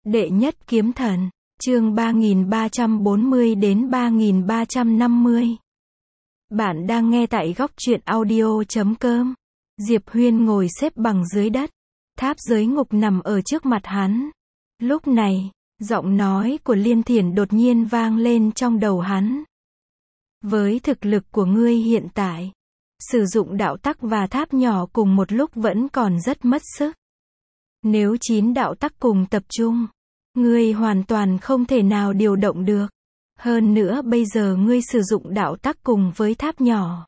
Đệ nhất kiếm thần, chương 3340 đến 3350. Bạn đang nghe tại góc truyện audio.com. Diệp Huyên ngồi xếp bằng dưới đất. Tháp giới ngục nằm ở trước mặt hắn. Lúc này, giọng nói của Liên Thiển đột nhiên vang lên trong đầu hắn. Với thực lực của ngươi hiện tại, sử dụng đạo tắc và tháp nhỏ cùng một lúc vẫn còn rất mất sức. Nếu 9 đạo tắc cùng tập trung, ngươi hoàn toàn không thể nào điều động được. Hơn nữa bây giờ ngươi sử dụng đạo tắc cùng với tháp nhỏ,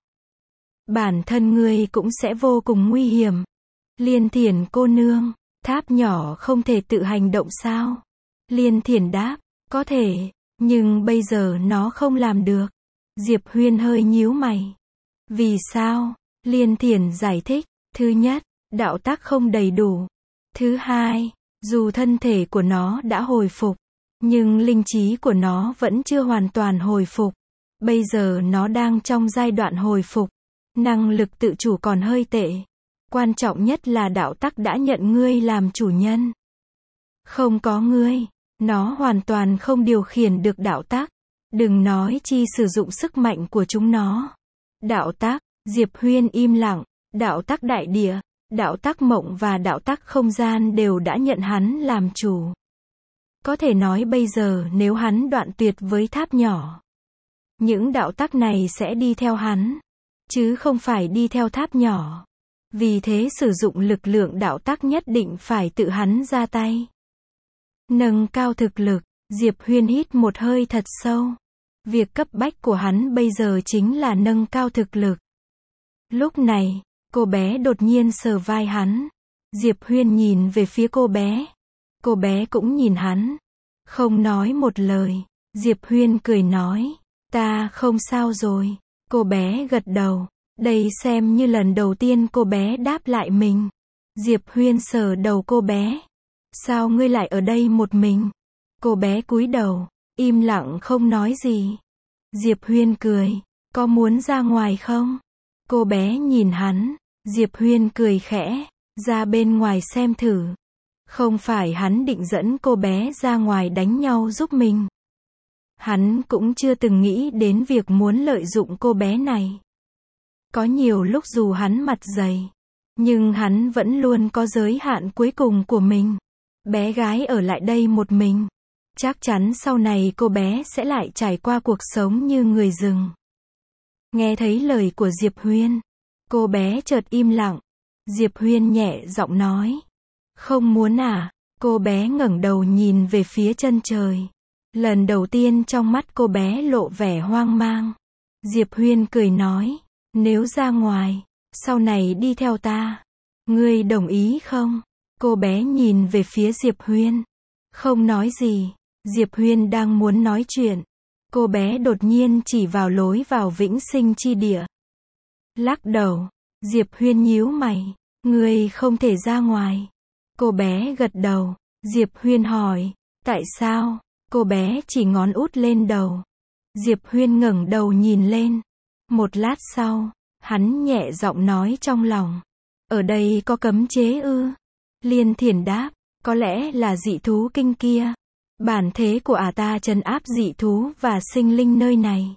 bản thân ngươi cũng sẽ vô cùng nguy hiểm. Liên Thiển cô nương, tháp nhỏ không thể tự hành động sao? Liên Thiển đáp, có thể, nhưng bây giờ nó không làm được. Diệp Huyên hơi nhíu mày. Vì sao? Liên Thiển giải thích, thứ nhất, đạo tắc không đầy đủ. Thứ hai, dù thân thể của nó đã hồi phục, nhưng linh trí của nó vẫn chưa hoàn toàn hồi phục. Bây giờ nó đang trong giai đoạn hồi phục. Năng lực tự chủ còn hơi tệ. Quan trọng nhất là đạo tắc đã nhận ngươi làm chủ nhân. Không có ngươi, nó hoàn toàn không điều khiển được đạo tắc. Đừng nói chi sử dụng sức mạnh của chúng nó. Đạo tắc, Diệp Huyên im lặng, đạo tắc đại địa, đạo tắc mộng và đạo tắc không gian đều đã nhận hắn làm chủ. Có thể nói bây giờ nếu hắn đoạn tuyệt với tháp nhỏ, những đạo tắc này sẽ đi theo hắn, chứ không phải đi theo tháp nhỏ. Vì thế sử dụng lực lượng đạo tắc nhất định phải tự hắn ra tay. Nâng cao thực lực, Diệp Huyên hít một hơi thật sâu. Việc cấp bách của hắn bây giờ chính là nâng cao thực lực. Lúc này, cô bé đột nhiên sờ vai hắn. Diệp Huyên nhìn về phía cô bé. Cô bé cũng nhìn hắn. Không nói một lời. Diệp Huyên cười nói, ta không sao rồi. Cô bé gật đầu. Đây xem như lần đầu tiên cô bé đáp lại mình. Diệp Huyên sờ đầu cô bé. Sao ngươi lại ở đây một mình? Cô bé cúi đầu, im lặng không nói gì. Diệp Huyên cười, có muốn ra ngoài không? Cô bé nhìn hắn. Diệp Huyên cười khẽ, ra bên ngoài xem thử. Không phải hắn định dẫn cô bé ra ngoài đánh nhau giúp mình. Hắn cũng chưa từng nghĩ đến việc muốn lợi dụng cô bé này. Có nhiều lúc dù hắn mặt dày, nhưng hắn vẫn luôn có giới hạn cuối cùng của mình. Bé gái ở lại đây một mình. Chắc chắn sau này cô bé sẽ lại trải qua cuộc sống như người rừng. Nghe thấy lời của Diệp Huyên, cô bé chợt im lặng. Diệp Huyên nhẹ giọng nói, không muốn à? Cô bé ngẩng đầu nhìn về phía chân trời. Lần đầu tiên trong mắt cô bé lộ vẻ hoang mang. Diệp Huyên cười nói, nếu ra ngoài, sau này đi theo ta, ngươi đồng ý không? Cô bé nhìn về phía Diệp Huyên, không nói gì. Diệp Huyên đang muốn nói chuyện. Cô bé đột nhiên chỉ vào lối vào vĩnh sinh chi địa. Lắc đầu. Diệp Huyên nhíu mày. Ngươi không thể ra ngoài. Cô bé gật đầu. Diệp Huyên hỏi, tại sao? Cô bé chỉ ngón út lên đầu. Diệp Huyên ngẩng đầu nhìn lên. Một lát sau, hắn nhẹ giọng nói trong lòng, ở đây có cấm chế ư? Liên Thiển đáp, có lẽ là dị thú kinh kia. Bản thế của ta trấn áp dị thú và sinh linh nơi này.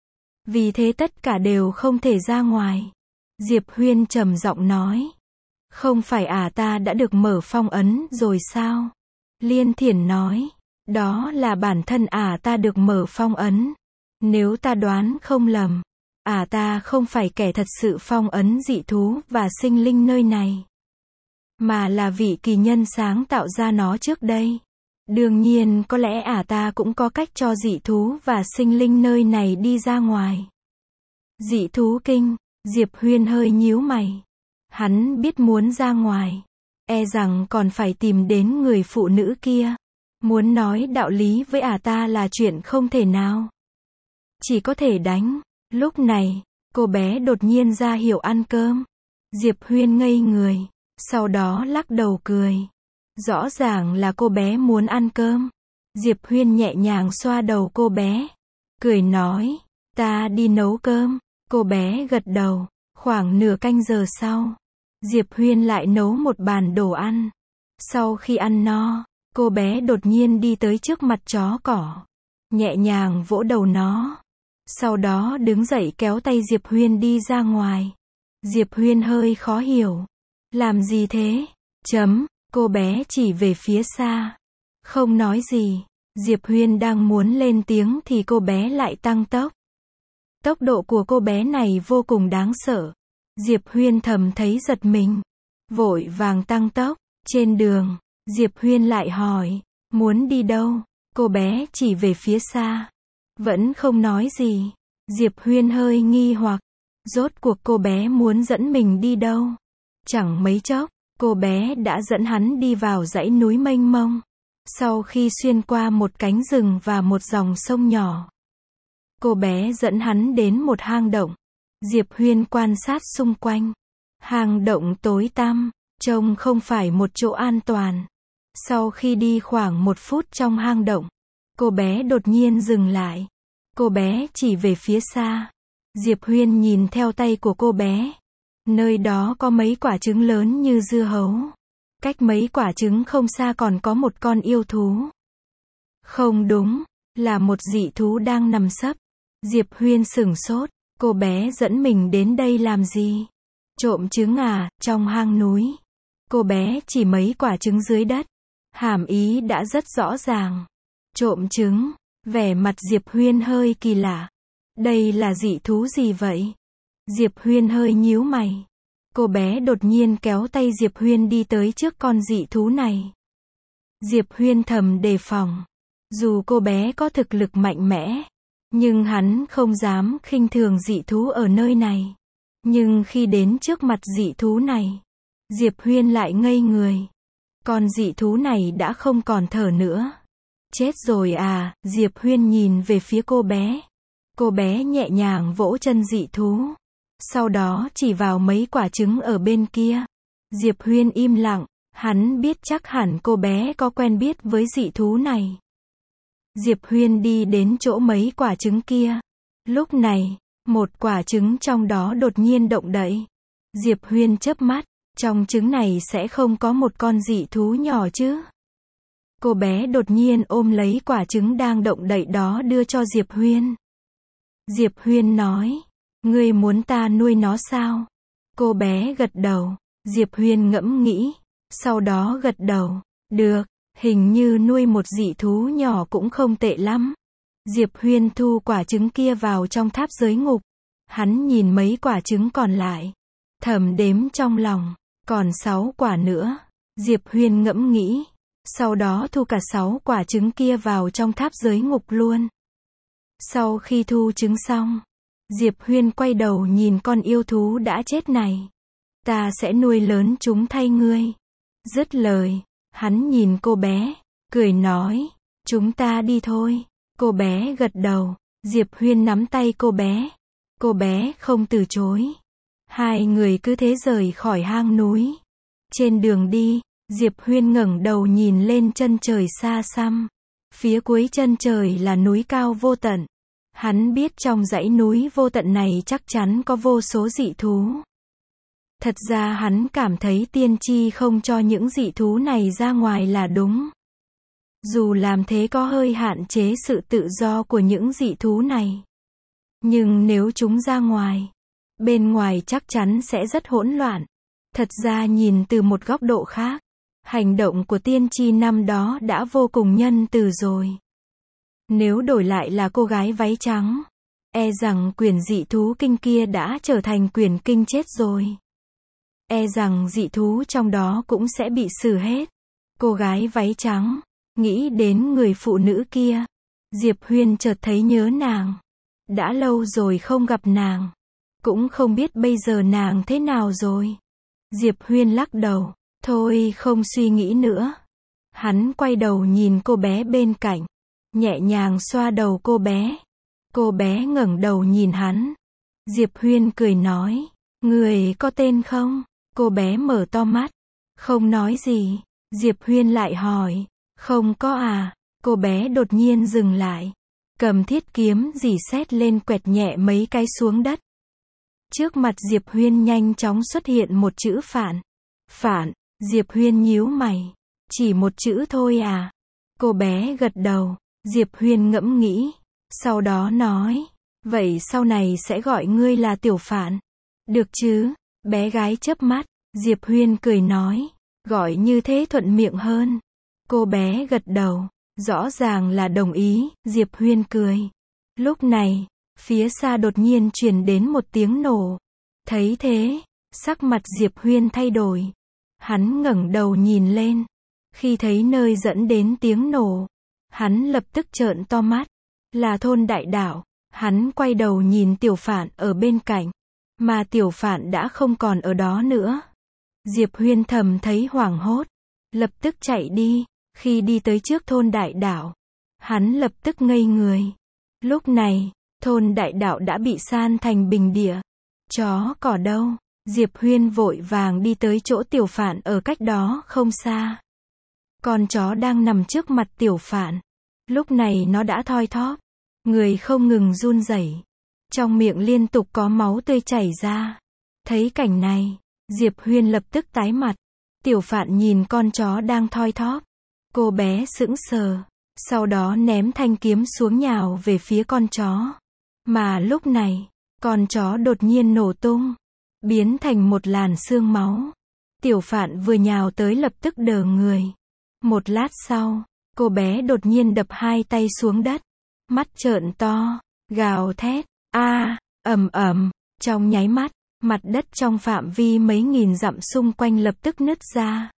Vì thế tất cả đều không thể ra ngoài. Diệp Huyên trầm giọng nói. Không phải ta đã được mở phong ấn rồi sao? Liên Thiển nói. Đó là bản thân ta được mở phong ấn. Nếu ta đoán không lầm, ta không phải kẻ thật sự phong ấn dị thú và sinh linh nơi này, mà là vị kỳ nhân sáng tạo ra nó trước đây. Đương nhiên có lẽ ta cũng có cách cho dị thú và sinh linh nơi này đi ra ngoài. Dị thú kinh, Diệp Huyên hơi nhíu mày. Hắn biết muốn ra ngoài, e rằng còn phải tìm đến người phụ nữ kia. Muốn nói đạo lý với ta là chuyện không thể nào. Chỉ có thể đánh. Lúc này, cô bé đột nhiên ra hiệu ăn cơm. Diệp Huyên ngây người, sau đó lắc đầu cười. Rõ ràng là cô bé muốn ăn cơm. Diệp Huyên nhẹ nhàng xoa đầu cô bé, cười nói, ta đi nấu cơm. Cô bé gật đầu. Khoảng nửa canh giờ sau, Diệp Huyên lại nấu một bàn đồ ăn. Sau khi ăn no, Cô bé đột nhiên đi tới trước mặt chó cỏ, nhẹ nhàng vỗ đầu nó. Sau đó đứng dậy kéo tay Diệp Huyên đi ra ngoài. Diệp Huyên hơi khó hiểu. Làm gì thế? Cô bé chỉ về phía xa. Không nói gì. Diệp Huyên đang muốn lên tiếng thì cô bé lại tăng tốc. Tốc độ của cô bé này vô cùng đáng sợ. Diệp Huyên thầm thấy giật mình. Vội vàng tăng tốc. Trên đường, Diệp Huyên lại hỏi, muốn đi đâu? Cô bé chỉ về phía xa. Vẫn không nói gì. Diệp Huyên hơi nghi hoặc. Rốt cuộc cô bé muốn dẫn mình đi đâu? Chẳng mấy chốc, cô bé đã dẫn hắn đi vào dãy núi mênh mông. Sau khi xuyên qua một cánh rừng và một dòng sông nhỏ, cô bé dẫn hắn đến một hang động. Diệp Huyên quan sát xung quanh. Hang động tối tăm, trông không phải một chỗ an toàn. Sau khi đi khoảng 1 phút trong hang động, cô bé đột nhiên dừng lại. Cô bé chỉ về phía xa. Diệp Huyên nhìn theo tay của cô bé. Nơi đó có mấy quả trứng lớn như dưa hấu. Cách mấy quả trứng không xa còn có một con yêu thú. Không đúng, là một dị thú đang nằm sấp. Diệp Huyên sửng sốt. Cô bé dẫn mình đến đây làm gì? Trộm trứng à? Trong hang núi. Cô bé chỉ mấy quả trứng dưới đất. Hàm ý đã rất rõ ràng. Trộm trứng. Vẻ mặt Diệp Huyên hơi kỳ lạ. Đây là dị thú gì vậy? Diệp Huyên hơi nhíu mày. Cô bé đột nhiên kéo tay Diệp Huyên đi tới trước con dị thú này. Diệp Huyên thầm đề phòng. Dù cô bé có thực lực mạnh mẽ, nhưng hắn không dám khinh thường dị thú ở nơi này. Nhưng khi đến trước mặt dị thú này, Diệp Huyên lại ngây người. Con dị thú này đã không còn thở nữa. Chết rồi à? Diệp Huyên nhìn về phía cô bé. Cô bé nhẹ nhàng vỗ chân dị thú. Sau đó chỉ vào mấy quả trứng ở bên kia. Diệp Huyên im lặng. Hắn biết chắc hẳn cô bé có quen biết với dị thú này. Diệp Huyên đi đến chỗ mấy quả trứng kia. Lúc này, một quả trứng trong đó đột nhiên động đậy. Diệp Huyên chớp mắt. Trong trứng này sẽ không có một con dị thú nhỏ chứ? Cô bé đột nhiên ôm lấy quả trứng đang động đậy đó đưa cho Diệp Huyên. Diệp Huyên nói, ngươi muốn ta nuôi nó sao? Cô bé gật đầu. Diệp Huyên ngẫm nghĩ, sau đó gật đầu. Được, hình như nuôi một dị thú nhỏ cũng không tệ lắm. Diệp Huyên thu quả trứng kia vào trong tháp giới ngục. Hắn nhìn mấy quả trứng còn lại. Thầm đếm trong lòng, còn 6 quả nữa. Diệp Huyên ngẫm nghĩ. Sau đó thu cả 6 quả trứng kia vào trong tháp giới ngục luôn. Sau khi thu trứng xong, Diệp Huyên quay đầu nhìn con yêu thú đã chết này. Ta sẽ nuôi lớn chúng thay ngươi. Dứt lời, hắn nhìn cô bé, cười nói, chúng ta đi thôi. Cô bé gật đầu. Diệp Huyên nắm tay cô bé. Cô bé không từ chối. Hai người cứ thế rời khỏi hang núi. Trên đường đi, Diệp Huyên ngẩng đầu nhìn lên chân trời xa xăm. Phía cuối chân trời là núi cao vô tận. Hắn biết trong dãy núi vô tận này chắc chắn có vô số dị thú. Thật ra hắn cảm thấy tiên tri không cho những dị thú này ra ngoài là đúng. Dù làm thế có hơi hạn chế sự tự do của những dị thú này. Nhưng nếu chúng ra ngoài, bên ngoài chắc chắn sẽ rất hỗn loạn. Thật ra nhìn từ một góc độ khác, hành động của tiên tri năm đó đã vô cùng nhân từ rồi. Nếu đổi lại là cô gái váy trắng, e rằng quyển dị thú kinh kia đã trở thành quyển kinh chết rồi. E rằng dị thú trong đó cũng sẽ bị xử hết. Cô gái váy trắng, nghĩ đến người phụ nữ kia. Diệp Huyên chợt thấy nhớ nàng. Đã lâu rồi không gặp nàng. Cũng không biết bây giờ nàng thế nào rồi. Diệp Huyên lắc đầu. Thôi không suy nghĩ nữa. Hắn quay đầu nhìn cô bé bên cạnh. Nhẹ nhàng xoa đầu cô bé. Cô bé ngẩng đầu nhìn hắn. Diệp Huyên cười nói. Người có tên không? Cô bé mở to mắt. Không nói gì. Diệp Huyên lại hỏi. Không có à? Cô bé đột nhiên dừng lại. Cầm thiết kiếm rỉ sét lên quẹt nhẹ mấy cái xuống đất. Trước mặt Diệp Huyên nhanh chóng xuất hiện một chữ Phạn. Phạn. Diệp Huyên nhíu mày. Chỉ một chữ thôi à? Cô bé gật đầu. Diệp Huyên ngẫm nghĩ. Sau đó nói. Vậy sau này sẽ gọi ngươi là Tiểu Phạn. Được chứ? Bé gái chớp mắt. Diệp Huyên cười nói. Gọi như thế thuận miệng hơn. Cô bé gật đầu. Rõ ràng là đồng ý. Diệp Huyên cười. Lúc này, phía xa đột nhiên truyền đến một tiếng nổ. Thấy thế, sắc mặt Diệp Huyên thay đổi. Hắn ngẩng đầu nhìn lên. Khi thấy nơi dẫn đến tiếng nổ, hắn lập tức trợn to mắt. Là thôn Đại Đảo. Hắn quay đầu nhìn Tiểu Phạn ở bên cạnh. Mà Tiểu Phạn đã không còn ở đó nữa. Diệp Huyên thầm thấy hoảng hốt. Lập tức chạy đi. Khi đi tới trước thôn Đại Đảo, hắn lập tức ngây người. Lúc này, thôn Đại Đảo đã bị san thành bình địa. Chó cỏ đâu? Diệp Huyên vội vàng đi tới chỗ Tiểu Phạn ở cách đó không xa. Con chó đang nằm trước mặt Tiểu Phạn. Lúc này nó đã thoi thóp. Người không ngừng run rẩy. Trong miệng liên tục có máu tươi chảy ra. Thấy cảnh này, Diệp Huyên lập tức tái mặt. Tiểu Phạn nhìn con chó đang thoi thóp. Cô bé sững sờ. Sau đó ném thanh kiếm xuống nhào về phía con chó. Mà lúc này, con chó đột nhiên nổ tung. Biến thành một làn xương máu. Tiểu Phạn vừa nhào tới lập tức đờ người. Một lát sau, cô bé đột nhiên đập hai tay xuống đất. Mắt trợn to, gào thét, ầm ầm, trong nháy mắt, mặt đất trong phạm vi mấy nghìn dặm xung quanh lập tức nứt ra.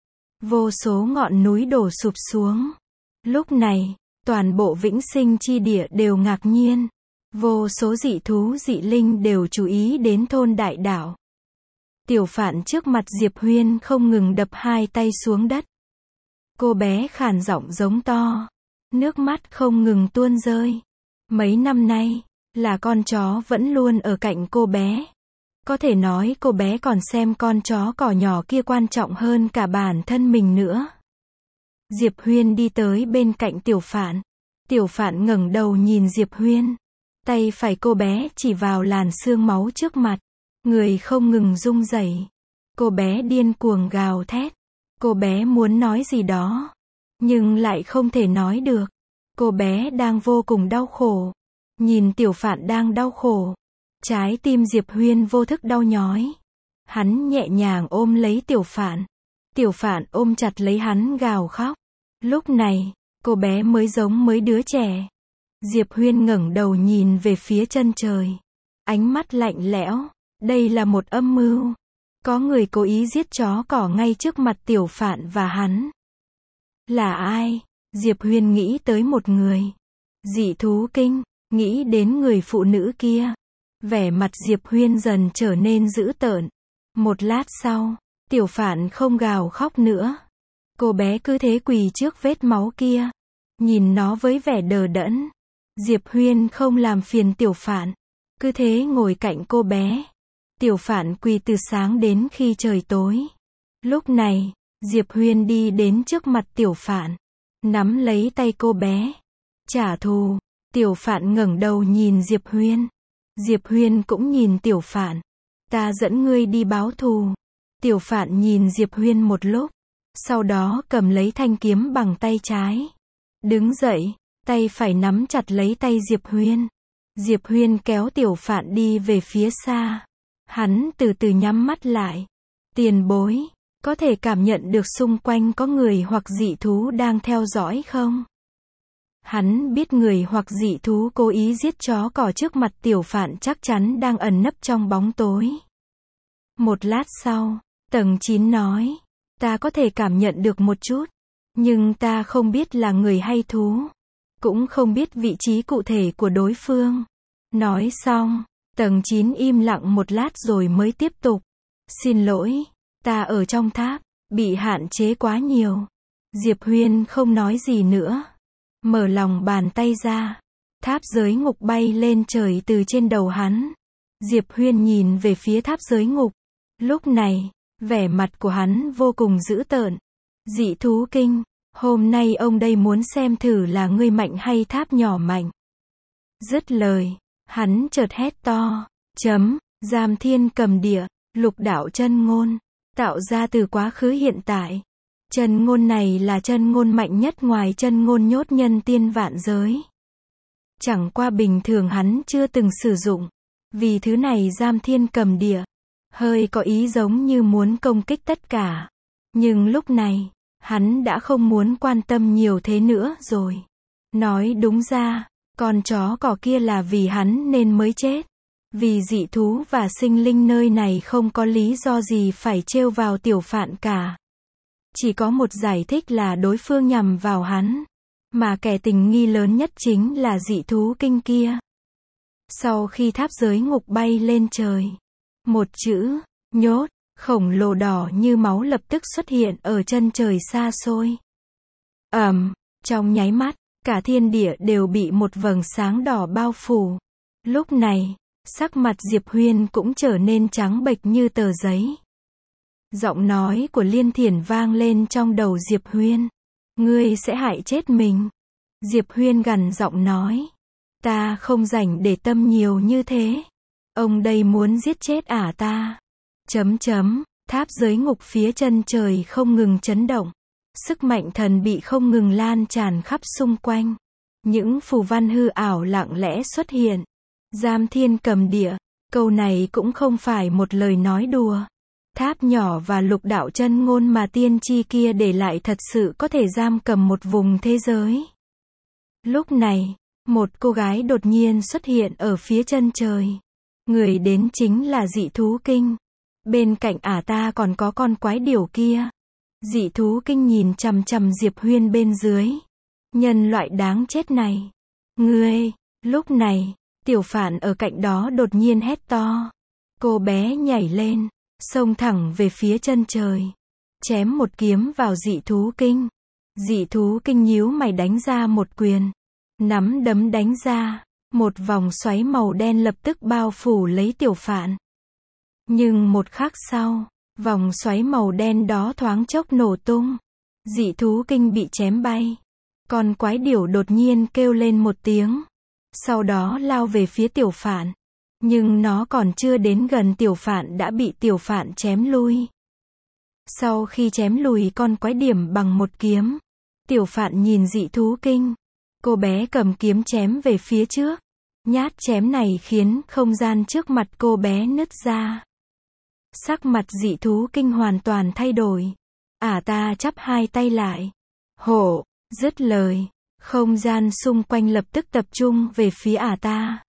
Vô số ngọn núi đổ sụp xuống. Lúc này, toàn bộ Vĩnh Sinh chi địa đều ngạc nhiên. Vô số dị thú dị linh đều chú ý đến thôn Đại Đảo. Tiểu Phạn trước mặt Diệp Huyên không ngừng đập hai tay xuống đất. Cô bé khàn giọng giống to. Nước mắt không ngừng tuôn rơi. Mấy năm nay, là con chó vẫn luôn ở cạnh cô bé. Có thể nói cô bé còn xem con chó cỏ nhỏ kia quan trọng hơn cả bản thân mình nữa. Diệp Huyên đi tới bên cạnh Tiểu Phạn. Tiểu Phạn ngẩng đầu nhìn Diệp Huyên. Tay phải cô bé chỉ vào làn xương máu trước mặt. Người không ngừng rung rẩy. Cô bé điên cuồng gào thét. Cô bé muốn nói gì đó, nhưng lại không thể nói được. Cô bé đang vô cùng đau khổ. Nhìn Tiểu Phạn đang đau khổ. Trái tim Diệp Huyên vô thức đau nhói. Hắn nhẹ nhàng ôm lấy Tiểu Phạn. Tiểu Phạn ôm chặt lấy hắn gào khóc. Lúc này, cô bé mới giống mấy đứa trẻ. Diệp Huyên ngẩng đầu nhìn về phía chân trời. Ánh mắt lạnh lẽo. Đây là một âm mưu. Có người cố ý giết chó cỏ ngay trước mặt Tiểu Phạn và hắn. Là ai? Diệp Huyên nghĩ tới một người. Dị thú kinh. Nghĩ đến người phụ nữ kia. Vẻ mặt Diệp Huyên dần trở nên dữ tợn. Một lát sau, Tiểu Phạn không gào khóc nữa. Cô bé cứ thế quỳ trước vết máu kia. Nhìn nó với vẻ đờ đẫn. Diệp Huyên không làm phiền Tiểu Phạn. Cứ thế ngồi cạnh cô bé. Tiểu Phạn quỳ từ sáng đến khi trời tối. Lúc này, Diệp Huyên đi đến trước mặt Tiểu Phạn. Nắm lấy tay cô bé. Trả thù. Tiểu Phạn ngẩng đầu nhìn Diệp Huyên. Diệp Huyên cũng nhìn Tiểu Phạn. Ta dẫn ngươi đi báo thù. Tiểu Phạn nhìn Diệp Huyên một lúc. Sau đó cầm lấy thanh kiếm bằng tay trái. Đứng dậy, tay phải nắm chặt lấy tay Diệp Huyên. Diệp Huyên kéo Tiểu Phạn đi về phía xa. Hắn từ từ nhắm mắt lại. Tiền bối, có thể cảm nhận được xung quanh có người hoặc dị thú đang theo dõi không? Hắn biết người hoặc dị thú cố ý giết chó cỏ trước mặt Tiểu Phạn chắc chắn đang ẩn nấp trong bóng tối. Một lát sau, Tầng 9 nói, ta có thể cảm nhận được một chút, nhưng ta không biết là người hay thú, cũng không biết vị trí cụ thể của đối phương. Nói xong, Tầng 9 im lặng một lát rồi mới tiếp tục. Xin lỗi, ta ở trong tháp, bị hạn chế quá nhiều. Diệp Huyên không nói gì nữa. Mở lòng bàn tay ra. Tháp giới ngục bay lên trời từ trên đầu hắn. Diệp Huyên nhìn về phía tháp giới ngục. Lúc này, vẻ mặt của hắn vô cùng dữ tợn. Dị thú kinh, hôm nay ông đây muốn xem thử là ngươi mạnh hay tháp nhỏ mạnh. Dứt lời, hắn chợt hét to. Giam thiên cầm địa, lục đạo chân ngôn, tạo ra từ quá khứ hiện tại. Chân ngôn này là chân ngôn mạnh nhất ngoài chân ngôn nhốt nhân tiên vạn giới. Chẳng qua bình thường hắn chưa từng sử dụng. Vì thứ này giam thiên cầm địa. Hơi có ý giống như muốn công kích tất cả. Nhưng lúc này, hắn đã không muốn quan tâm nhiều thế nữa rồi. Nói đúng ra, con chó cỏ kia là vì hắn nên mới chết. Vì dị thú và sinh linh nơi này không có lý do gì phải trêu vào tiểu phạn cả. Chỉ có một giải thích là đối phương nhằm vào hắn. Mà kẻ tình nghi lớn nhất chính là dị thú kinh kia. Sau khi tháp giới ngục bay lên trời, một chữ, nhốt, khổng lồ đỏ như máu lập tức xuất hiện ở chân trời xa xôi. Trong nháy mắt, cả thiên địa đều bị một vầng sáng đỏ bao phủ. Lúc này, sắc mặt Diệp Huyên cũng trở nên trắng bệch như tờ giấy. Giọng nói của Liên Thiển vang lên trong đầu Diệp Huyên. Ngươi sẽ hại chết mình. Diệp Huyên gằn giọng nói. Ta không rảnh để tâm nhiều như thế. Ông đây muốn giết chết ta. Tháp giới ngục phía chân trời không ngừng chấn động. Sức mạnh thần bị không ngừng lan tràn khắp xung quanh. Những phù văn hư ảo lặng lẽ xuất hiện. Giam thiên cầm địa. Câu này cũng không phải một lời nói đùa. Tháp nhỏ và lục đạo chân ngôn mà tiên tri kia để lại thật sự có thể giam cầm một vùng thế giới. Lúc này, một cô gái đột nhiên xuất hiện ở phía chân trời. Người đến chính là dị thú kinh. Bên cạnh ta còn có con quái điểu kia. Dị thú kinh nhìn chằm chằm Diệp Huyên bên dưới. Nhân loại đáng chết này. Ngươi, lúc này, tiểu phạn ở cạnh đó đột nhiên hét to. Cô bé nhảy lên, xông thẳng về phía chân trời. Chém một kiếm vào dị thú kinh. Dị thú kinh nhíu mày đánh ra một quyền. Nắm đấm đánh ra. Một vòng xoáy màu đen lập tức bao phủ lấy tiểu phạn. Nhưng một khắc sau, vòng xoáy màu đen đó thoáng chốc nổ tung. Dị thú kinh bị chém bay. Con quái điểu đột nhiên kêu lên một tiếng. Sau đó lao về phía tiểu phạn. Nhưng nó còn chưa đến gần tiểu phạn đã bị tiểu phạn chém lui. Sau khi chém lùi con quái điểm bằng một kiếm, tiểu phạn nhìn dị thú kinh. Cô bé cầm kiếm chém về phía trước. Nhát chém này khiến không gian trước mặt cô bé nứt ra. Sắc mặt dị thú kinh hoàn toàn thay đổi. Ta chắp hai tay lại. Hổ, dứt lời. Không gian xung quanh lập tức tập trung về phía ta.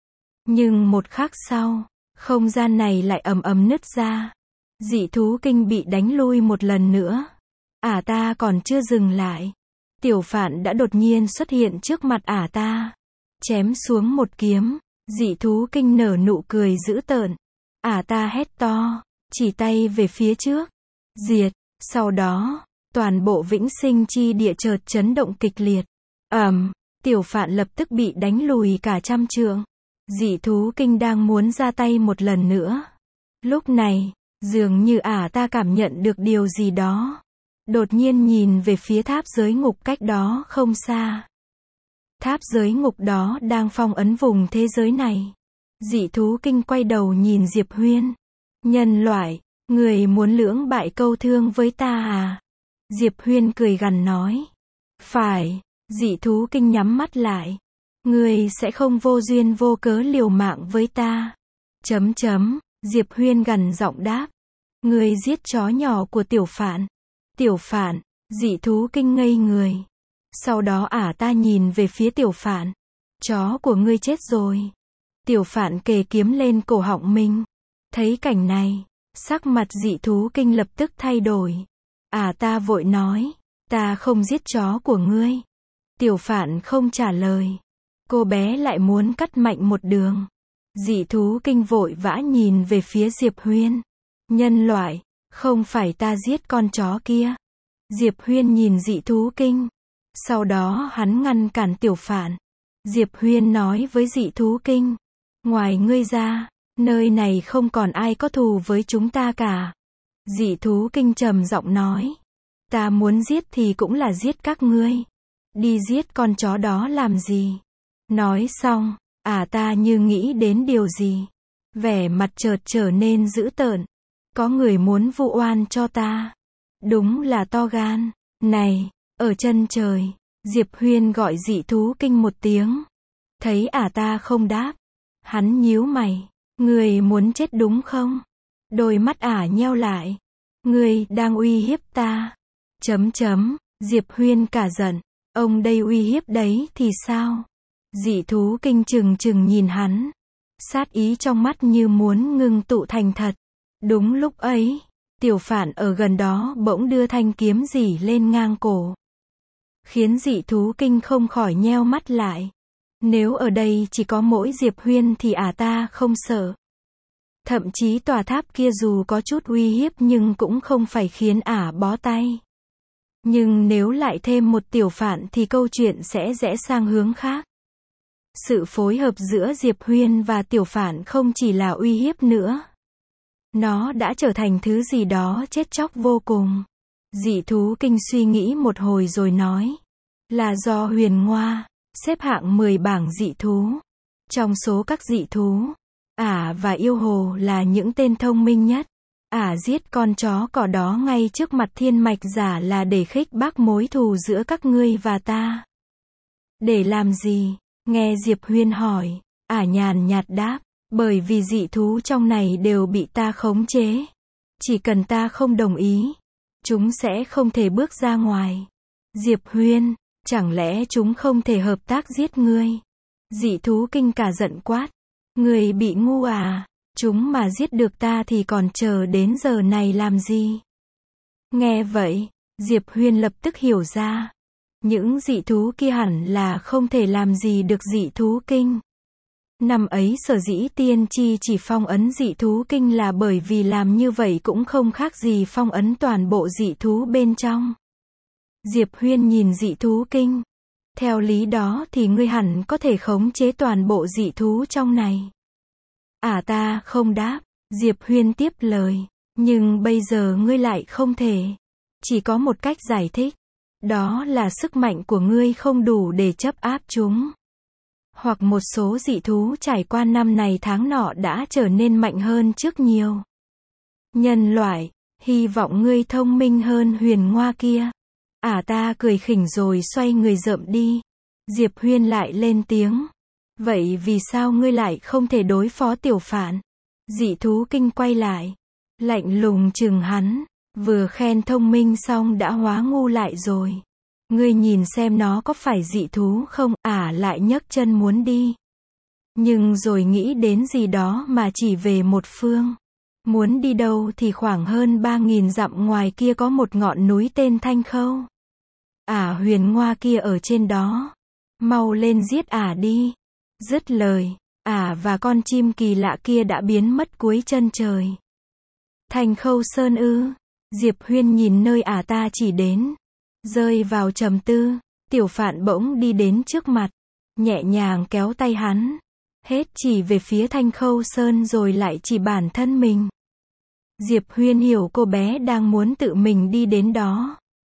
Nhưng một khắc sau, không gian này lại ầm ầm nứt ra. Dị thú kinh bị đánh lui một lần nữa. Ta còn chưa dừng lại. Tiểu phạn đã đột nhiên xuất hiện trước mặt ta. Chém xuống một kiếm. Dị thú kinh nở nụ cười dữ tợn. Ta hét to, chỉ tay về phía trước. Diệt. Sau đó, toàn bộ vĩnh sinh chi địa chợt chấn động kịch liệt. Tiểu phạn lập tức bị đánh lùi cả trăm trượng. Dị thú kinh đang muốn ra tay một lần nữa. Lúc này, dường như ta cảm nhận được điều gì đó. Đột nhiên nhìn về phía tháp giới ngục cách đó không xa. Tháp giới ngục đó đang phong ấn vùng thế giới này. Dị thú kinh quay đầu nhìn Diệp Huyên. Nhân loại, người muốn lưỡng bại câu thương với ta à? Diệp Huyên cười gằn nói. Phải. Dị thú kinh nhắm mắt lại. Ngươi sẽ không vô duyên vô cớ liều mạng với ta. Diệp Huyên gằn giọng đáp. Ngươi giết chó nhỏ của tiểu phạn. Tiểu phạn, dị thú kinh ngây người. Sau đó ta nhìn về phía tiểu phạn. Chó của ngươi chết rồi. Tiểu phạn kề kiếm lên cổ họng mình. Thấy cảnh này, sắc mặt dị thú kinh lập tức thay đổi. Ta vội nói. Ta không giết chó của ngươi. Tiểu phạn không trả lời. Cô bé lại muốn cắt mạnh một đường. Dị thú kinh vội vã nhìn về phía Diệp Huyên. Nhân loại, không phải ta giết con chó kia. Diệp Huyên nhìn dị thú kinh. Sau đó hắn ngăn cản tiểu phạn. Diệp Huyên nói với dị thú kinh. Ngoài ngươi ra, nơi này không còn ai có thù với chúng ta cả. Dị thú kinh trầm giọng nói. Ta muốn giết thì cũng là giết các ngươi. Đi giết con chó đó làm gì? Nói xong, ta như nghĩ đến điều gì. Vẻ mặt chợt trở nên dữ tợn. Có người muốn vu oan cho ta. Đúng là to gan. Này, ở chân trời, Diệp Huyên gọi dị thú kinh một tiếng. Thấy ta không đáp. Hắn nhíu mày. Người muốn chết đúng không? Đôi mắt nheo lại. Người đang uy hiếp ta. Diệp Huyên cả giận. Ông đây uy hiếp đấy thì sao? Dị thú kinh trừng trừng nhìn hắn. Sát ý trong mắt như muốn ngưng tụ thành thật. Đúng lúc ấy, tiểu phản ở gần đó bỗng đưa thanh kiếm rỉ lên ngang cổ. Khiến dị thú kinh không khỏi nheo mắt lại. Nếu ở đây chỉ có mỗi Diệp Huyên thì ta không sợ. Thậm chí tòa tháp kia dù có chút uy hiếp nhưng cũng không phải khiến bó tay. Nhưng nếu lại thêm một tiểu phản thì câu chuyện sẽ rẽ sang hướng khác. Sự phối hợp giữa Diệp Huyên và tiểu phản không chỉ là uy hiếp nữa. Nó đã trở thành thứ gì đó chết chóc vô cùng. Dị thú kinh suy nghĩ một hồi rồi nói. Là do Huyền Ngoa xếp hạng 10 bảng dị thú. Trong số các dị thú, và yêu hồ là những tên thông minh nhất. Giết con chó cỏ đó ngay trước mặt thiên mạch giả là để khích bác mối thù giữa các ngươi và ta. Để làm gì? Nghe Diệp Huyên hỏi, nhàn nhạt đáp, bởi vì dị thú trong này đều bị ta khống chế. Chỉ cần ta không đồng ý, chúng sẽ không thể bước ra ngoài. Diệp Huyên, chẳng lẽ chúng không thể hợp tác giết ngươi? Dị thú kinh cả giận quát. Ngươi bị ngu Chúng mà giết được ta thì còn chờ đến giờ này làm gì? Nghe vậy, Diệp Huyên lập tức hiểu ra. Những dị thú kia hẳn là không thể làm gì được dị thú kinh. Năm ấy sở dĩ tiên tri chỉ phong ấn dị thú kinh là bởi vì làm như vậy cũng không khác gì phong ấn toàn bộ dị thú bên trong. Diệp Huyên nhìn dị thú kinh. Theo lý đó thì ngươi hẳn có thể khống chế toàn bộ dị thú trong này. Ta không đáp. Diệp Huyên tiếp lời. Nhưng bây giờ ngươi lại không thể. Chỉ có một cách giải thích. Đó là sức mạnh của ngươi không đủ để chấp áp chúng. Hoặc một số dị thú trải qua năm này tháng nọ đã trở nên mạnh hơn trước nhiều. Nhân loại, hy vọng ngươi thông minh hơn Huyền Ngoa kia. Ta cười khỉnh rồi xoay người rợm đi. Diệp Huyên lại lên tiếng. Vậy vì sao ngươi lại không thể đối phó tiểu phản? Dị thú kinh quay lại. Lạnh lùng chừng hắn. Vừa khen thông minh xong đã hóa ngu lại rồi. Ngươi nhìn xem nó có phải dị thú không? Lại nhấc chân muốn đi. Nhưng rồi nghĩ đến gì đó mà chỉ về một phương. Muốn đi đâu thì khoảng hơn 3.000 dặm ngoài kia có một ngọn núi tên Thanh Khâu. Huyền Ngoa kia ở trên đó. Mau lên giết đi. Dứt lời, và con chim kỳ lạ kia đã biến mất cuối chân trời. Thanh Khâu Sơn ư? Diệp Huyên nhìn nơi ta chỉ đến. Rơi vào trầm tư, tiểu phạn bỗng đi đến trước mặt. Nhẹ nhàng kéo tay hắn. Hết chỉ về phía Thanh Khâu Sơn rồi lại chỉ bản thân mình. Diệp Huyên hiểu cô bé đang muốn tự mình đi đến đó.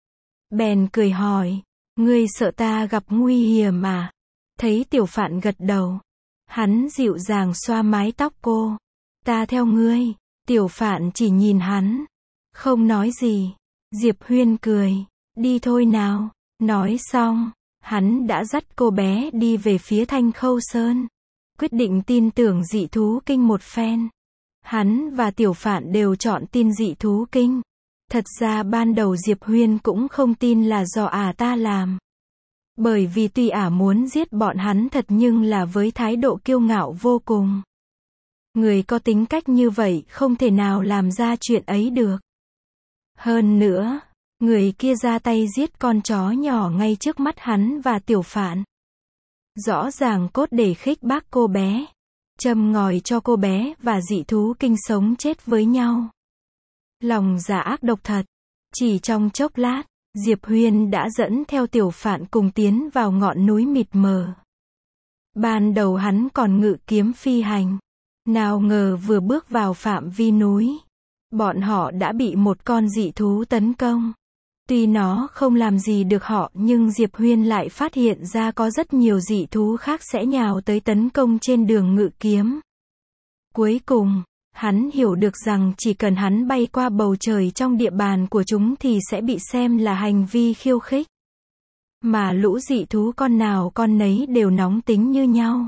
Bèn cười hỏi, ngươi sợ ta gặp nguy hiểm Thấy tiểu phạn gật đầu. Hắn dịu dàng xoa mái tóc cô. Ta theo ngươi. Tiểu phạn chỉ nhìn hắn. Không nói gì. Diệp Huyên cười. Đi thôi nào. Nói xong, hắn đã dắt cô bé đi về phía Thanh Khâu Sơn. Quyết định tin tưởng dị thú kinh một phen. Hắn và tiểu phạn đều chọn tin dị thú kinh. Thật ra ban đầu Diệp Huyên cũng không tin là do ta làm. Bởi vì tuy muốn giết bọn hắn thật nhưng là với thái độ kiêu ngạo vô cùng. Người có tính cách như vậy không thể nào làm ra chuyện ấy được. Hơn nữa, người kia ra tay giết con chó nhỏ ngay trước mắt hắn và tiểu phạn. Rõ ràng cốt để khích bác cô bé. Châm ngòi cho cô bé và dị thú kinh sống chết với nhau. Lòng dạ ác độc thật. Chỉ trong chốc lát, Diệp Huyên đã dẫn theo tiểu phạn cùng tiến vào ngọn núi mịt mờ. Ban đầu hắn còn ngự kiếm phi hành. Nào ngờ vừa bước vào phạm vi núi, bọn họ đã bị một con dị thú tấn công. Tuy nó không làm gì được họ nhưng Diệp Huyên lại phát hiện ra có rất nhiều dị thú khác sẽ nhào tới tấn công trên đường ngự kiếm. Cuối cùng, Hắn hiểu được rằng chỉ cần hắn bay qua bầu trời trong địa bàn của chúng thì sẽ bị xem là hành vi khiêu khích. Mà lũ dị thú con nào con nấy đều nóng tính như nhau.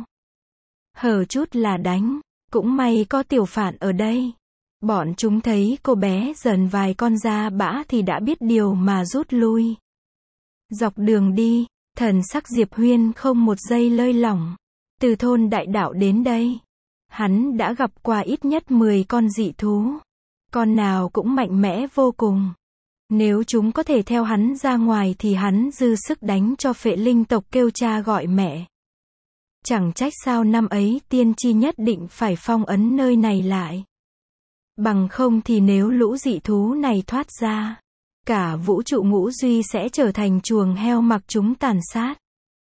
Hở chút là đánh. Cũng may có Tiểu Phạn ở đây. Bọn chúng thấy cô bé dần vài con ra bã thì đã biết điều mà rút lui. Dọc đường đi, thần sắc Diệp Huyên không một giây lơi lỏng. Từ thôn Đại Đạo đến đây, hắn đã gặp qua ít nhất 10 con dị thú. Con nào cũng mạnh mẽ vô cùng. Nếu chúng có thể theo hắn ra ngoài thì hắn dư sức đánh cho Phệ Linh tộc kêu cha gọi mẹ. Chẳng trách sao năm ấy tiên tri nhất định phải phong ấn nơi này lại. Bằng không thì nếu lũ dị thú này thoát ra, cả vũ trụ ngũ duy sẽ trở thành chuồng heo mặc chúng tàn sát.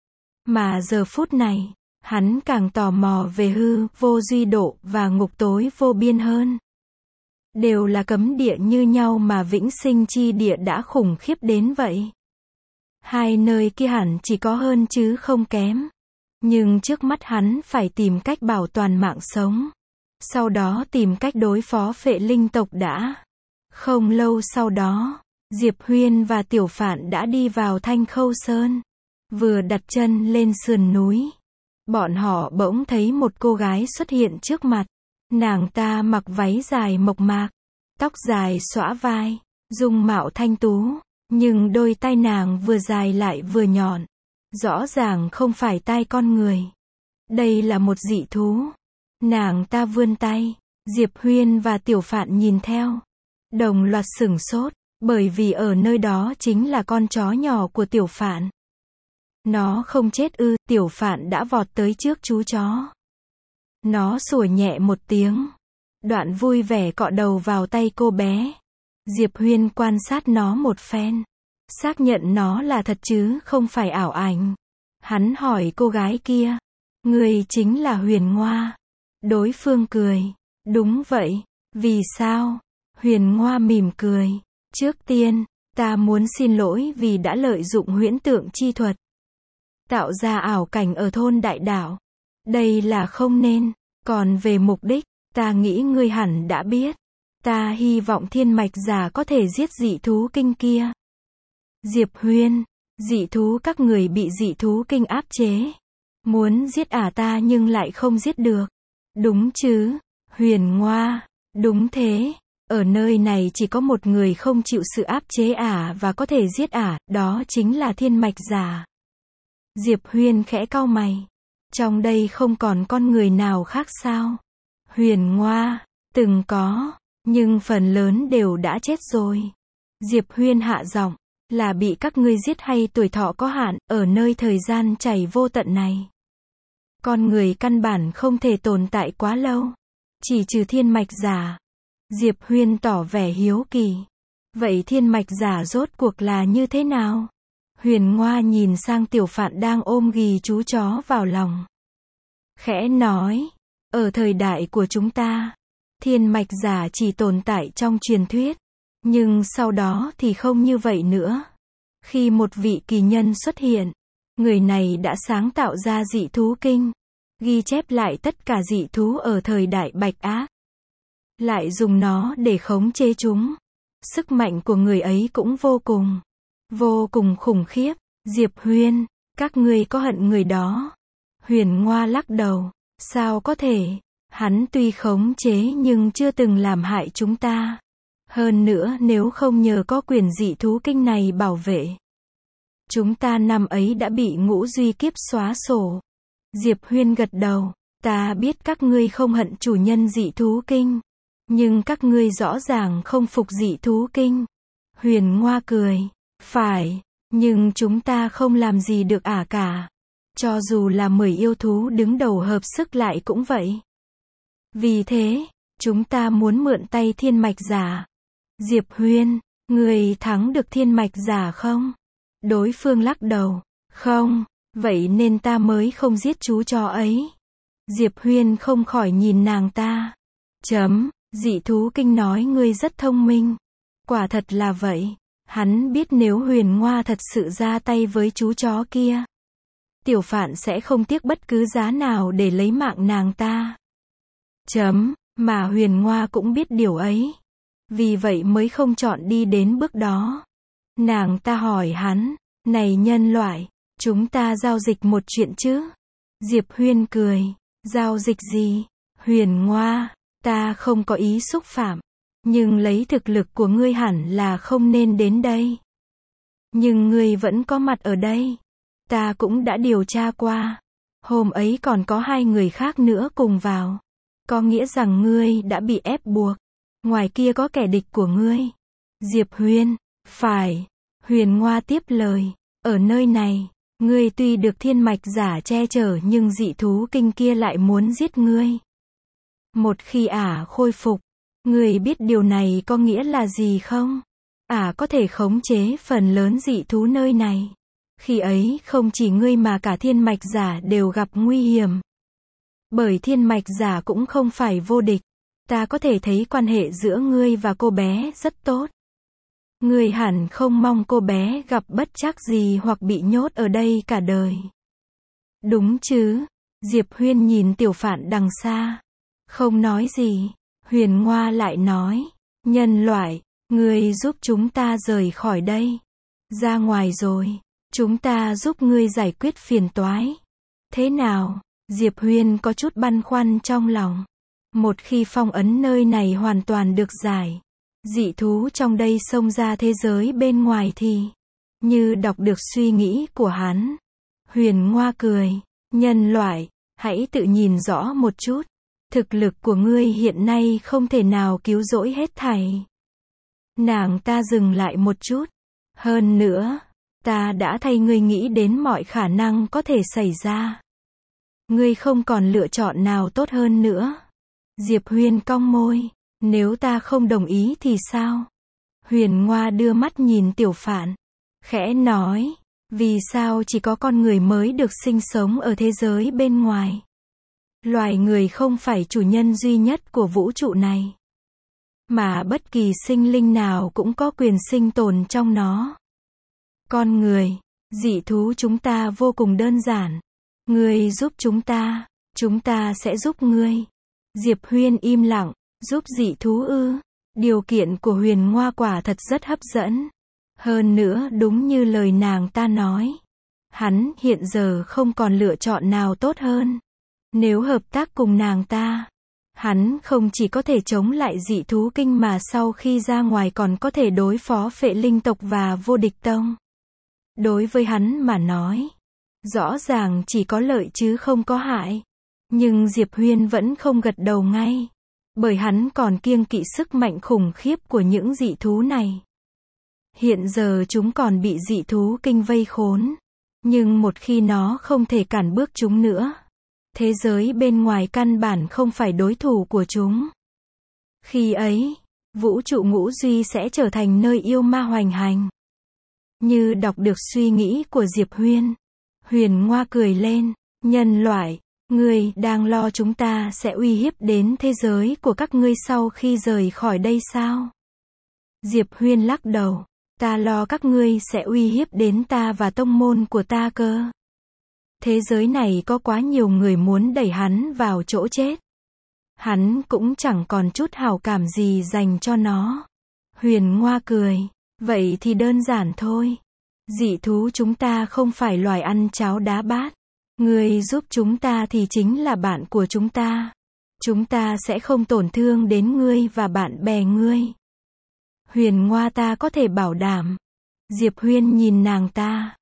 Mà giờ phút này, hắn càng tò mò về hư vô duy độ và ngục tối vô biên hơn. Đều là cấm địa như nhau mà vĩnh sinh chi địa đã khủng khiếp đến vậy. Hai nơi kia hẳn chỉ có hơn chứ không kém. Nhưng trước mắt hắn phải tìm cách bảo toàn mạng sống. Sau đó tìm cách đối phó Phệ Linh tộc đã. Không lâu sau đó, Diệp Huyên và Tiểu Phạn đã đi vào Thanh Khâu Sơn. Vừa đặt chân lên sườn núi, bọn họ bỗng thấy một cô gái xuất hiện trước mặt. Nàng ta mặc váy dài mộc mạc, tóc dài xõa vai, dung mạo thanh tú, nhưng đôi tai nàng vừa dài lại vừa nhọn. Rõ ràng không phải tai con người. Đây là một dị thú. Nàng ta vươn tay, Diệp Huyên và Tiểu Phạn nhìn theo. Đồng loạt sửng sốt, bởi vì ở nơi đó chính là con chó nhỏ của Tiểu Phạn. Nó không chết ư? Tiểu Phạn đã vọt tới trước chú chó. Nó sủa nhẹ một tiếng. Đoạn vui vẻ cọ đầu vào tay cô bé. Diệp Huyên quan sát nó một phen. Xác nhận nó là thật chứ không phải ảo ảnh. Hắn hỏi cô gái kia. Người chính là Huyền Ngoa. Đối phương cười. Đúng vậy. Vì sao? Huyền Ngoa mỉm cười. Trước tiên, ta muốn xin lỗi vì đã lợi dụng huyễn tượng chi thuật. Tạo ra ảo cảnh ở thôn Đại Đạo. Đây là không nên. Còn về mục đích, ta nghĩ ngươi hẳn đã biết. Ta hy vọng thiên mạch giả có thể giết dị thú kinh kia. Diệp Huyên, dị thú các người bị dị thú kinh áp chế. Muốn giết ta nhưng lại không giết được. Đúng chứ? Huyền Ngoa, đúng thế. Ở nơi này chỉ có một người không chịu sự áp chế và có thể giết đó chính là thiên mạch giả. Diệp Huyên khẽ cau mày. Trong đây không còn con người nào khác sao? Huyền Ngoa, từng có, nhưng phần lớn đều đã chết rồi. Diệp Huyên hạ giọng, là bị các ngươi giết hay tuổi thọ có hạn, ở nơi thời gian chảy vô tận này. Con người căn bản không thể tồn tại quá lâu. Chỉ trừ thiên mạch giả. Diệp Huyên tỏ vẻ hiếu kỳ. Vậy thiên mạch giả rốt cuộc là như thế nào? Huyền Ngoa nhìn sang Tiểu Phạn đang ôm ghì chú chó vào lòng. Khẽ nói, ở thời đại của chúng ta, thiên mạch giả chỉ tồn tại trong truyền thuyết. Nhưng sau đó thì không như vậy nữa. Khi một vị kỳ nhân xuất hiện, người này đã sáng tạo ra dị thú kinh, ghi chép lại tất cả dị thú ở thời đại Bạch Ác. Lại dùng nó để khống chế chúng. Sức mạnh của người ấy cũng vô cùng khủng khiếp. Diệp Huyên, các ngươi có hận người đó? Huyền Ngoa lắc đầu. Sao có thể? Hắn tuy khống chế nhưng chưa từng làm hại chúng ta. Hơn nữa nếu không nhờ có quyền dị thú kinh này bảo vệ, chúng ta năm ấy đã bị ngũ duy kiếp xóa sổ. Diệp Huyên gật đầu. Ta biết các ngươi không hận chủ nhân dị thú kinh. Nhưng các ngươi rõ ràng không phục dị thú kinh. Huyền Ngoa cười. Phải, nhưng chúng ta không làm gì được cả. Cho dù là 10 yêu thú đứng đầu hợp sức lại cũng vậy. Vì thế, chúng ta muốn mượn tay thiên mạch giả. Diệp Huyên, người thắng được thiên mạch giả không? Đối phương lắc đầu. Không, vậy nên ta mới không giết chú chó ấy. Diệp Huyên không khỏi nhìn nàng ta. Dị thú kinh nói ngươi rất thông minh. Quả thật là vậy. Hắn biết nếu Huyền Ngoa thật sự ra tay với chú chó kia, Tiểu Phạn sẽ không tiếc bất cứ giá nào để lấy mạng nàng ta. Mà Huyền Ngoa cũng biết điều ấy. Vì vậy mới không chọn đi đến bước đó. Nàng ta hỏi hắn, này nhân loại, chúng ta giao dịch một chuyện chứ? Diệp Huyên cười, giao dịch gì? Huyền Ngoa, ta không có ý xúc phạm. Nhưng lấy thực lực của ngươi hẳn là không nên đến đây. Nhưng ngươi vẫn có mặt ở đây. Ta cũng đã điều tra qua. Hôm ấy còn có 2 người khác nữa cùng vào. Có nghĩa rằng ngươi đã bị ép buộc. Ngoài kia có kẻ địch của ngươi. Diệp Huyên, phải. Huyền Ngoa tiếp lời, ở nơi này, ngươi tuy được thiên mạch giả che chở nhưng dị thú kinh kia lại muốn giết ngươi. Một khi ả khôi phục, ngươi biết điều này có nghĩa là gì không? Ả có thể khống chế phần lớn dị thú nơi này. Khi ấy không chỉ ngươi mà cả thiên mạch giả đều gặp nguy hiểm. Bởi thiên mạch giả cũng không phải vô địch. Ta có thể thấy quan hệ giữa ngươi và cô bé rất tốt. Ngươi hẳn không mong cô bé gặp bất trắc gì hoặc bị nhốt ở đây cả đời. Đúng chứ? Diệp Huyên nhìn Tiểu Phạn đằng xa. Không nói gì. Huyền Ngoa lại nói. Nhân loại, ngươi giúp chúng ta rời khỏi đây. Ra ngoài rồi. Chúng ta giúp ngươi giải quyết phiền toái. Thế nào? Diệp Huyên có chút băn khoăn trong lòng. Một khi phong ấn nơi này hoàn toàn được giải. Dị thú trong đây xông ra thế giới bên ngoài thì, như đọc được suy nghĩ của hắn. Huyền Ngoa cười, nhân loại, hãy tự nhìn rõ một chút. Thực lực của ngươi hiện nay không thể nào cứu rỗi hết thảy. Nàng ta dừng lại một chút. Hơn nữa, ta đã thay ngươi nghĩ đến mọi khả năng có thể xảy ra. Ngươi không còn lựa chọn nào tốt hơn nữa. Diệp Huyên cong môi. Nếu ta không đồng ý thì sao? Huyền Ngoa đưa mắt nhìn Tiểu Phạn. Khẽ nói. Vì sao chỉ có con người mới được sinh sống ở thế giới bên ngoài? Loài người không phải chủ nhân duy nhất của vũ trụ này. Mà bất kỳ sinh linh nào cũng có quyền sinh tồn trong nó. Con người, dị thú chúng ta vô cùng đơn giản. Ngươi giúp chúng ta sẽ giúp ngươi. Diệp Huyên im lặng. Giúp dị thú ư? Điều kiện của Huyền Ngoa quả thật rất hấp dẫn. Hơn nữa đúng như lời nàng ta nói. Hắn hiện giờ không còn lựa chọn nào tốt hơn. Nếu hợp tác cùng nàng ta, hắn không chỉ có thể chống lại dị thú kinh mà sau khi ra ngoài còn có thể đối phó Phệ Linh tộc và Vô Địch Tông. Đối với hắn mà nói, rõ ràng chỉ có lợi chứ không có hại. Nhưng Diệp Huyên vẫn không gật đầu ngay. Bởi hắn còn kiêng kỵ sức mạnh khủng khiếp của những dị thú này. Hiện giờ chúng còn bị dị thú kinh vây khốn. Nhưng một khi nó không thể cản bước chúng nữa, thế giới bên ngoài căn bản không phải đối thủ của chúng. Khi ấy, vũ trụ ngũ duy sẽ trở thành nơi yêu ma hoành hành. Như đọc được suy nghĩ của Diệp Huyên, Huyền Ngoa cười lên, nhân loại, ngươi đang lo chúng ta sẽ uy hiếp đến thế giới của các ngươi sau khi rời khỏi đây sao? Diệp Huyên lắc đầu, ta lo các ngươi sẽ uy hiếp đến ta và tông môn của ta cơ. Thế giới này có quá nhiều người muốn đẩy hắn vào chỗ chết. Hắn cũng chẳng còn chút hảo cảm gì dành cho nó. Huyền Ngoa cười, vậy thì đơn giản thôi. Dị thú chúng ta không phải loài ăn cháo đá bát. Ngươi giúp chúng ta thì chính là bạn của chúng ta. Chúng ta sẽ không tổn thương đến ngươi và bạn bè ngươi. Huyền Ngoa ta có thể bảo đảm. Diệp Huyên nhìn nàng ta.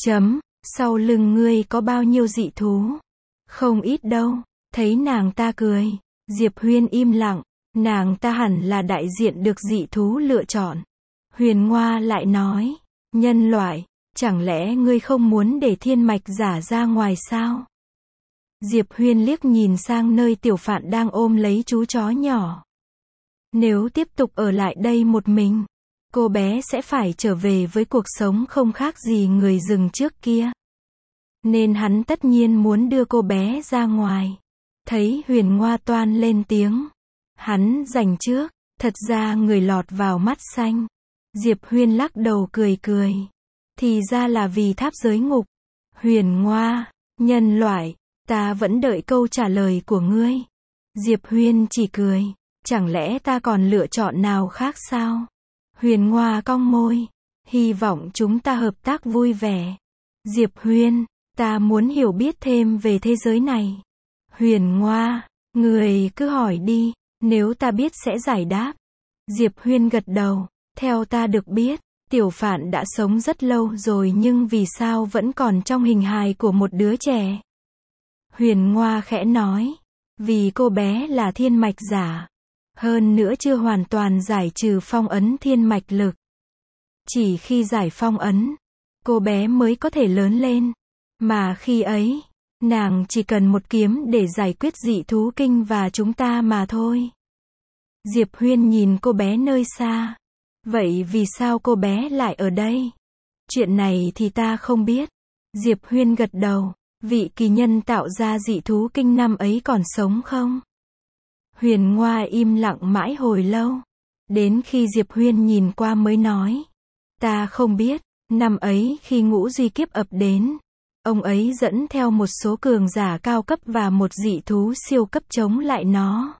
Sau lưng ngươi có bao nhiêu dị thú? Không ít đâu. Thấy nàng ta cười. Diệp Huyên im lặng. Nàng ta hẳn là đại diện được dị thú lựa chọn. Huyền Ngoa lại nói. Nhân loại, chẳng lẽ ngươi không muốn để thiên mạch giả ra ngoài sao? Diệp Huyên liếc nhìn sang nơi Tiểu Phạn đang ôm lấy chú chó nhỏ. Nếu tiếp tục ở lại đây một mình, cô bé sẽ phải trở về với cuộc sống không khác gì người rừng trước kia. Nên hắn tất nhiên muốn đưa cô bé ra ngoài. Thấy Huyền Ngoa toan lên tiếng. Hắn giành trước, thật ra người lọt vào mắt xanh. Diệp Huyên lắc đầu cười cười. Thì ra là vì tháp giới ngục. Huyền Ngoa, nhân loại, ta vẫn đợi câu trả lời của ngươi. Diệp Huyên chỉ cười. Chẳng lẽ ta còn lựa chọn nào khác sao? Huyền Ngoa cong môi. Hy vọng chúng ta hợp tác vui vẻ. Diệp Huyên, ta muốn hiểu biết thêm về thế giới này. Huyền Ngoa, người cứ hỏi đi, nếu ta biết sẽ giải đáp. Diệp Huyên gật đầu. Theo ta được biết, Tiểu Phạn đã sống rất lâu rồi nhưng vì sao vẫn còn trong hình hài của một đứa trẻ? Huyền Ngoa khẽ nói. Vì cô bé là thiên mạch giả. Hơn nữa chưa hoàn toàn giải trừ phong ấn thiên mạch lực. Chỉ khi giải phong ấn, cô bé mới có thể lớn lên. Mà khi ấy, nàng chỉ cần một kiếm để giải quyết dị thú kinh và chúng ta mà thôi. Diệp Huyên nhìn cô bé nơi xa. Vậy vì sao cô bé lại ở đây? Chuyện này thì ta không biết. Diệp Huyên gật đầu. Vị kỳ nhân tạo ra dị thú kinh năm ấy còn sống không? Huyền Ngoa im lặng mãi hồi lâu. Đến khi Diệp Huyên nhìn qua mới nói. Ta không biết, năm ấy khi ngũ duy kiếp ập đến, ông ấy dẫn theo một số cường giả cao cấp và một dị thú siêu cấp chống lại nó.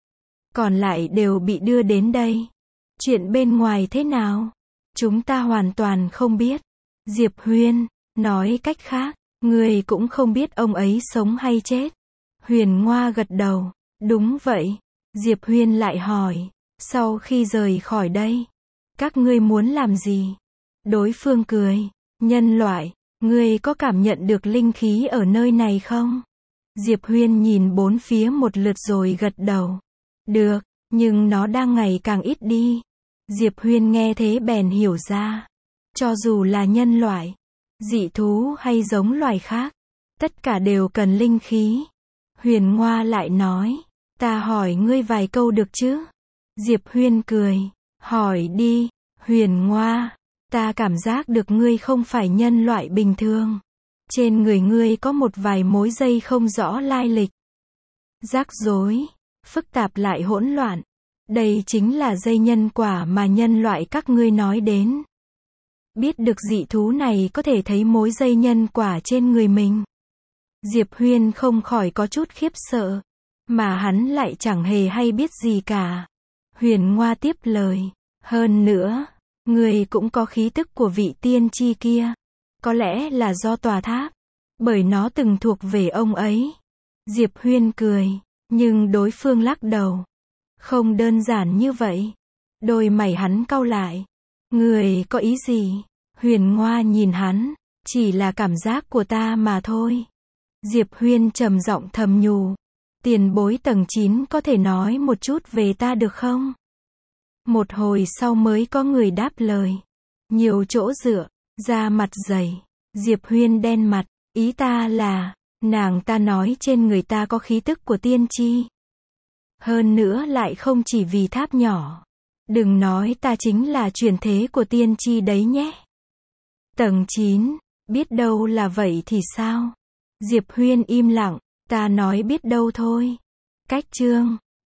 Còn lại đều bị đưa đến đây. Chuyện bên ngoài thế nào? Chúng ta hoàn toàn không biết. Diệp Huyên, nói cách khác, người cũng không biết ông ấy sống hay chết. Huyền Ngoa gật đầu. Đúng vậy. Diệp Huyên lại hỏi. Sau khi rời khỏi đây, các ngươi muốn làm gì? Đối phương cười. Nhân loại, ngươi có cảm nhận được linh khí ở nơi này không? Diệp Huyên nhìn bốn phía một lượt rồi gật đầu. Được, nhưng nó đang ngày càng ít đi. Diệp Huyên nghe thế bèn hiểu ra. Cho dù là nhân loại, dị thú hay giống loài khác, tất cả đều cần linh khí. Huyền Ngoa lại nói. Ta hỏi ngươi vài câu được chứ? Diệp Huyên cười. Hỏi đi. Huyền Ngoa, ta cảm giác được ngươi không phải nhân loại bình thường. Trên người ngươi có một vài mối dây không rõ lai lịch. Rắc rối, phức tạp lại hỗn loạn. Đây chính là dây nhân quả mà nhân loại các ngươi nói đến. Biết được dị thú này có thể thấy mối dây nhân quả trên người mình. Diệp Huyên không khỏi có chút khiếp sợ. Mà hắn lại chẳng hề hay biết gì cả. Huyền Ngoa tiếp lời. Hơn nữa, người cũng có khí tức của vị tiên tri kia. Có lẽ là do tòa tháp. Bởi nó từng thuộc về ông ấy. Diệp Huyên cười. Nhưng đối phương lắc đầu. Không đơn giản như vậy. Đôi mày hắn cau lại. Người có ý gì? Huyền Ngoa nhìn hắn. Chỉ là cảm giác của ta mà thôi. Diệp Huyên trầm giọng thầm nhủ. Tiền bối tầng 9 có thể nói một chút về ta được không? Một hồi sau mới có người đáp lời. Nhiều chỗ dựa, da mặt dày. Diệp Huyên đen mặt. Ý ta là, nàng ta nói trên người ta có khí tức của tiên tri. Hơn nữa lại không chỉ vì tháp nhỏ. Đừng nói ta chính là truyền thế của tiên tri đấy nhé. Tầng 9, biết đâu là vậy thì sao? Diệp Huyên im lặng. Ta nói biết đâu thôi. Cách chương